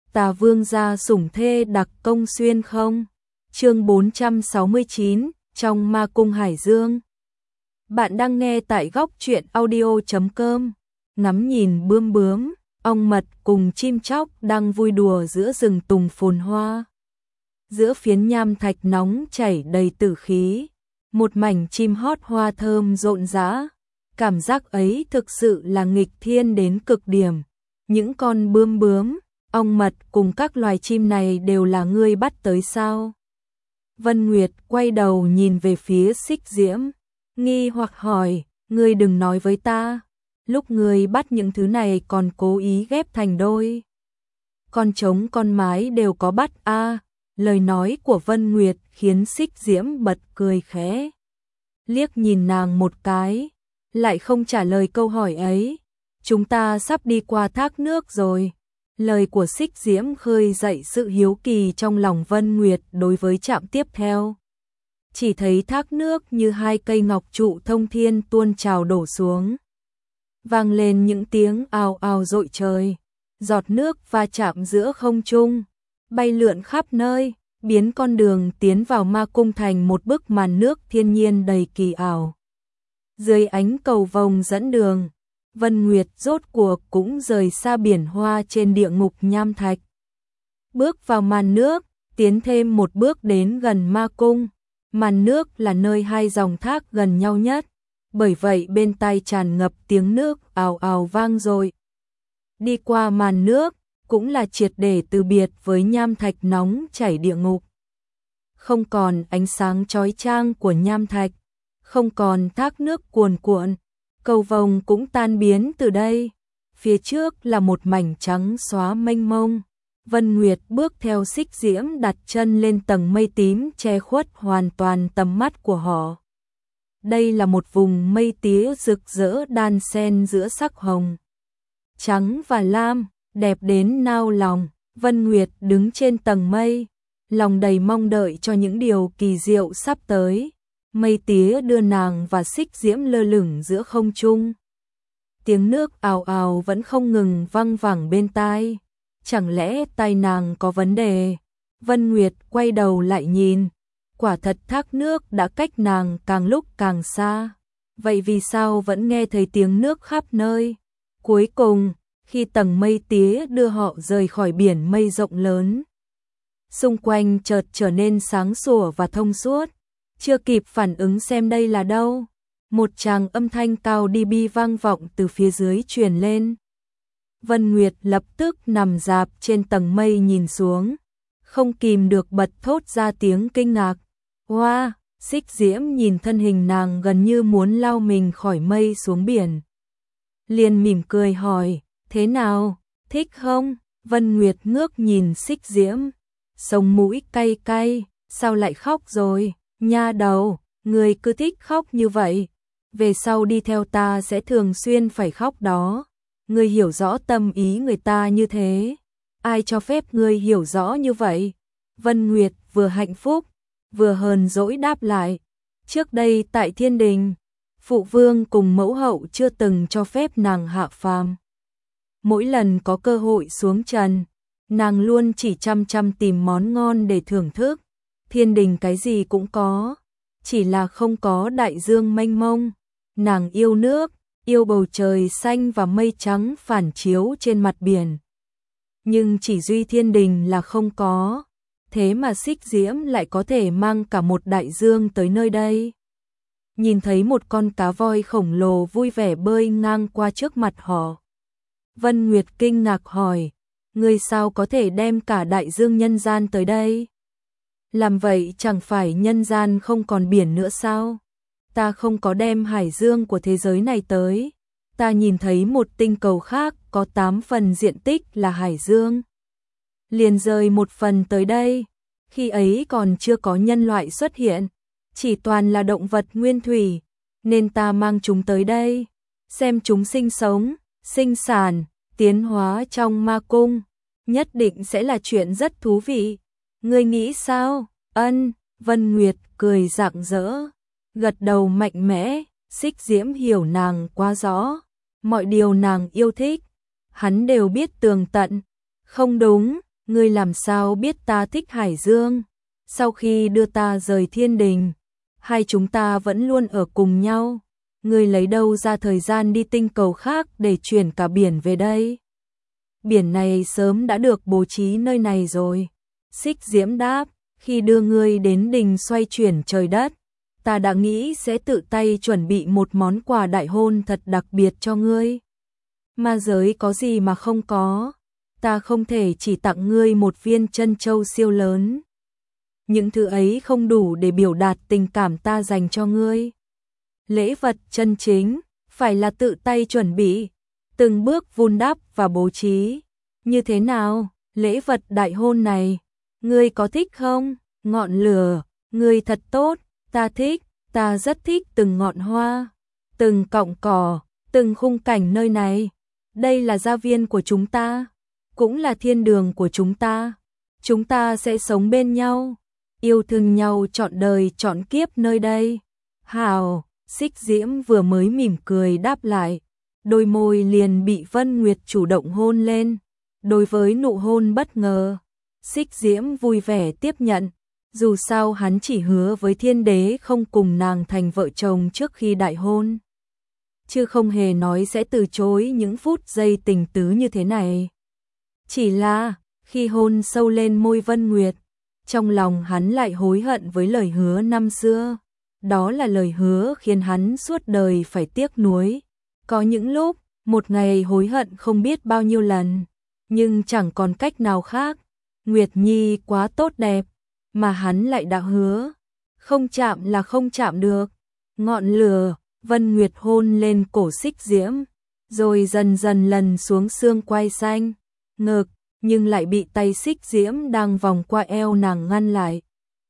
Tà Vương gia sủng thê đặc công xuyên không? Chương 469, trong ma cung Hải Dương. Bạn đang nghe tại góc truyện audio.com. Ngắm nhìn bướm bướm, ong mật cùng chim chóc đang vui đùa giữa rừng tùng phồn hoa. Giữa phiến nham thạch nóng chảy đầy tử khí, một mảnh chim hót hoa thơm rộn rã. Cảm giác ấy thực sự là nghịch thiên đến cực điểm. Những con bướm bướm, ong mật cùng các loài chim này đều là ngươi bắt tới sao? Vân Nguyệt quay đầu nhìn về phía Xích Diễm, nghi hoặc hỏi, ngươi đừng nói với ta, lúc ngươi bắt những thứ này còn cố ý ghép thành đôi. Con trống con mái đều có bắt a. Lời nói của Vân Nguyệt khiến Xích Diễm bật cười khẽ. Liếc nhìn nàng một cái, lại không trả lời câu hỏi ấy. Chúng ta sắp đi qua thác nước rồi. Lời của Xích Diễm khơi dậy sự hiếu kỳ trong lòng Vân Nguyệt đối với trạm tiếp theo. Chỉ thấy thác nước như hai cây ngọc trụ thông thiên tuôn trào đổ xuống. Vang lên những tiếng ào ào dội trời. Giọt nước va chạm giữa không trung, bay lượn khắp nơi, biến con đường tiến vào ma cung thành một bức màn nước thiên nhiên đầy kỳ ảo. Dưới ánh cầu vồng dẫn đường, Vân Nguyệt rốt cuộc cũng rời xa biển hoa trên địa ngục nham thạch. Bước vào màn nước, tiến thêm một bước đến gần ma cung. Màn nước là nơi hai dòng thác gần nhau nhất, bởi vậy bên tai tràn ngập tiếng nước ào ào vang dội. Đi qua màn nước, cũng là triệt để từ biệt với nham thạch nóng chảy địa ngục. Không còn ánh sáng chói chang của nham thạch, không còn thác nước cuồn cuộn, cầu vồng cũng tan biến từ đây. Phía trước là một mảnh trắng xóa mênh mông. Vân Nguyệt bước theo Xích Diễm đặt chân lên tầng mây tím che khuất hoàn toàn tầm mắt của họ. Đây là một vùng mây tía rực rỡ đan xen giữa sắc hồng, trắng và lam, đẹp đến nao lòng. Vân Nguyệt đứng trên tầng mây, lòng đầy mong đợi cho những điều kỳ diệu sắp tới. Mây tía đưa nàng và Xích Diễm lơ lửng giữa không trung. Tiếng nước ào ào vẫn không ngừng vang vẳng bên tai. Chẳng lẽ tai nàng có vấn đề? Vân Nguyệt quay đầu lại nhìn. Quả thật thác nước đã cách nàng càng lúc càng xa. Vậy vì sao vẫn nghe thấy tiếng nước khắp nơi? Cuối cùng, khi tầng mây tía đưa họ rời khỏi biển mây rộng lớn, xung quanh chợt trở nên sáng sủa và thông suốt. Chưa kịp phản ứng xem đây là đâu, một tràng âm thanh cao đi bi vang vọng từ phía dưới truyền lên. Vân Nguyệt lập tức nằm rạp trên tầng mây nhìn xuống, không kìm được bật thốt ra tiếng kinh ngạc. Wow! Xích Diễm nhìn thân hình nàng gần như muốn lao mình khỏi mây xuống biển. Liền mỉm cười hỏi, thế nào, thích không? Vân Nguyệt ngước nhìn Xích Diễm, sống mũi cay cay, sao lại khóc rồi? Nha đầu, người cứ thích khóc như vậy, về sau đi theo ta sẽ thường xuyên phải khóc đó. Ngươi hiểu rõ tâm ý người ta như thế, ai cho phép ngươi hiểu rõ như vậy? Vân Nguyệt vừa hạnh phúc, vừa hờn dỗi đáp lại. Trước đây tại Thiên Đình, Phụ Vương cùng Mẫu Hậu chưa từng cho phép nàng hạ phàm. Mỗi lần có cơ hội xuống trần, nàng luôn chỉ chăm chăm tìm món ngon để thưởng thức. Thiên Đình cái gì cũng có, chỉ là không có đại dương mênh mông. Nàng yêu nước, yêu bầu trời xanh và mây trắng phản chiếu trên mặt biển. Nhưng chỉ duy Thiên Đình là không có, thế mà Xích Diễm lại có thể mang cả một đại dương tới nơi đây. Nhìn thấy một con cá voi khổng lồ vui vẻ bơi ngang qua trước mặt họ, Vân Nguyệt kinh ngạc hỏi, ngươi sao có thể đem cả đại dương nhân gian tới đây? Làm vậy chẳng phải nhân gian không còn biển nữa sao? Ta không có đem hải dương của thế giới này tới. Ta nhìn thấy một tinh cầu khác có 8 phần diện tích là hải dương. Liền rời một phần tới đây. Khi ấy còn chưa có nhân loại xuất hiện, chỉ toàn là động vật nguyên thủy, nên ta mang chúng tới đây, xem chúng sinh sống, sinh sản, tiến hóa trong ma cung. Nhất định sẽ là chuyện rất thú vị. Ngươi nghĩ sao? Ân, Vân Nguyệt cười rạng rỡ, gật đầu mạnh mẽ. Xích Diễm hiểu nàng quá rõ, mọi điều nàng yêu thích, hắn đều biết tường tận. Không đúng, ngươi làm sao biết ta thích Hải Dương? Sau khi đưa ta rời thiên đình, hai chúng ta vẫn luôn ở cùng nhau. Ngươi lấy đâu ra thời gian đi tinh cầu khác để chuyển cả biển về đây? Biển này sớm đã được bố trí nơi này rồi. Xích Diễm đáp, khi đưa ngươi đến đình xoay chuyển trời đất, ta đã nghĩ sẽ tự tay chuẩn bị một món quà đại hôn thật đặc biệt cho ngươi. Ma giới có gì mà không có, ta không thể chỉ tặng ngươi một viên chân châu siêu lớn. Những thứ ấy không đủ để biểu đạt tình cảm ta dành cho ngươi. Lễ vật chân chính, phải là tự tay chuẩn bị, từng bước vun đắp và bố trí. Như thế nào, lễ vật đại hôn này, ngươi có thích không? Ngọn lửa, ngươi thật tốt, ta thích, ta rất thích từng ngọn hoa, từng cọng cỏ, từng khung cảnh nơi này. Đây là gia viên của chúng ta, cũng là thiên đường của chúng ta. Chúng ta sẽ sống bên nhau, yêu thương nhau trọn đời trọn kiếp nơi đây. Hào, Xích Diễm vừa mới mỉm cười đáp lại, đôi môi liền bị Vân Nguyệt chủ động hôn lên. Đối với nụ hôn bất ngờ, Xích Diễm vui vẻ tiếp nhận. Dù sao hắn chỉ hứa với Thiên Đế không cùng nàng thành vợ chồng trước khi đại hôn, chứ không hề nói sẽ từ chối những phút giây tình tứ như thế này. Chỉ là, khi hôn sâu lên môi Vân Nguyệt, trong lòng hắn lại hối hận với lời hứa năm xưa. Đó là lời hứa khiến hắn suốt đời phải tiếc nuối. Có những lúc, một ngày hối hận không biết bao nhiêu lần, nhưng chẳng còn cách nào khác. Nguyệt Nhi quá tốt đẹp, mà hắn lại đã hứa, không chạm là không chạm được. Ngọn lửa, Vân Nguyệt hôn lên cổ Xích Diễm, rồi dần dần lần xuống xương quai xanh, ngực, nhưng lại bị tay Xích Diễm đang vòng qua eo nàng ngăn lại.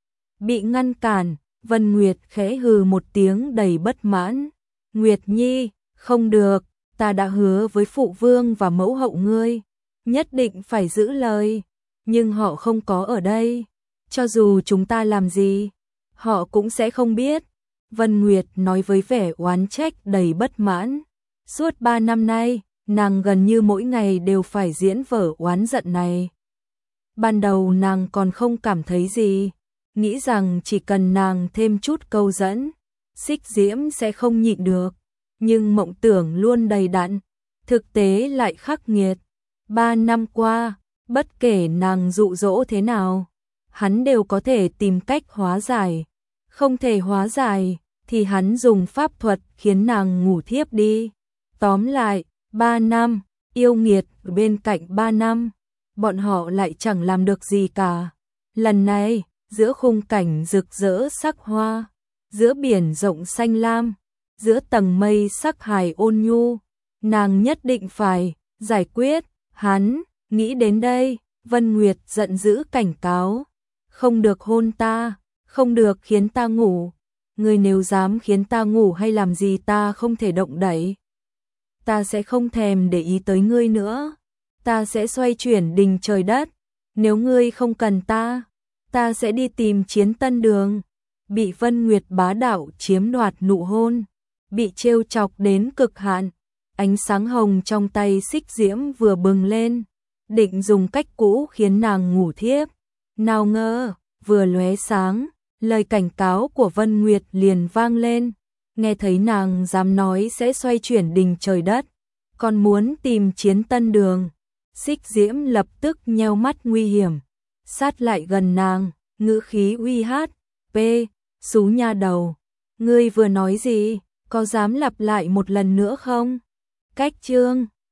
Bị ngăn cản, Vân Nguyệt khẽ hừ một tiếng đầy bất mãn. Nguyệt Nhi, không được, ta đã hứa với phụ vương và mẫu hậu ngươi, nhất định phải giữ lời, nhưng họ không có ở đây. Cho dù chúng ta làm gì, họ cũng sẽ không biết. Vân Nguyệt nói với vẻ oán trách đầy bất mãn. Suốt 3 năm nay, nàng gần như mỗi ngày đều phải diễn vở oán giận này. Ban đầu nàng còn không cảm thấy gì, nghĩ rằng chỉ cần nàng thêm chút câu dẫn, Xích Diễm sẽ không nhịn được. Nhưng mộng tưởng luôn đầy đặn, thực tế lại khắc nghiệt. 3 năm qua, bất kể nàng dụ dỗ thế nào, hắn đều có thể tìm cách hóa giải. Không thể hóa giải, thì hắn dùng pháp thuật khiến nàng ngủ thiếp đi. Tóm lại, 3 năm, yêu nghiệt ở bên cạnh 3 năm, bọn họ lại chẳng làm được gì cả. Lần này, giữa khung cảnh rực rỡ sắc hoa, giữa biển rộng xanh lam, giữa tầng mây sắc hài ôn nhu, nàng nhất định phải giải quyết hắn. Nghĩ đến đây, Vân Nguyệt giận dữ cảnh cáo, không được hôn ta, không được khiến ta ngủ. Ngươi nếu dám khiến ta ngủ hay làm gì ta không thể động đậy. Ta sẽ không thèm để ý tới ngươi nữa. Ta sẽ xoay chuyển đình trời đất. Nếu ngươi không cần ta, ta sẽ đi tìm Chiến Tân Đường. Bị Vân Nguyệt bá đạo chiếm đoạt nụ hôn, bị trêu chọc đến cực hạn, ánh sáng hồng trong tay Xích Diễm vừa bừng lên, định dùng cách cũ khiến nàng ngủ thiếp. Nào ngờ, vừa lóe sáng, lời cảnh cáo của Vân Nguyệt liền vang lên. Nghe thấy nàng dám nói sẽ xoay chuyển đình trời đất, còn muốn tìm Chiến Tân Đường, Xích Diễm lập tức nheo mắt nguy hiểm, sát lại gần nàng, ngữ khí uy hát. P, xú nha đầu, ngươi vừa nói gì, có dám lặp lại một lần nữa không? Cách chương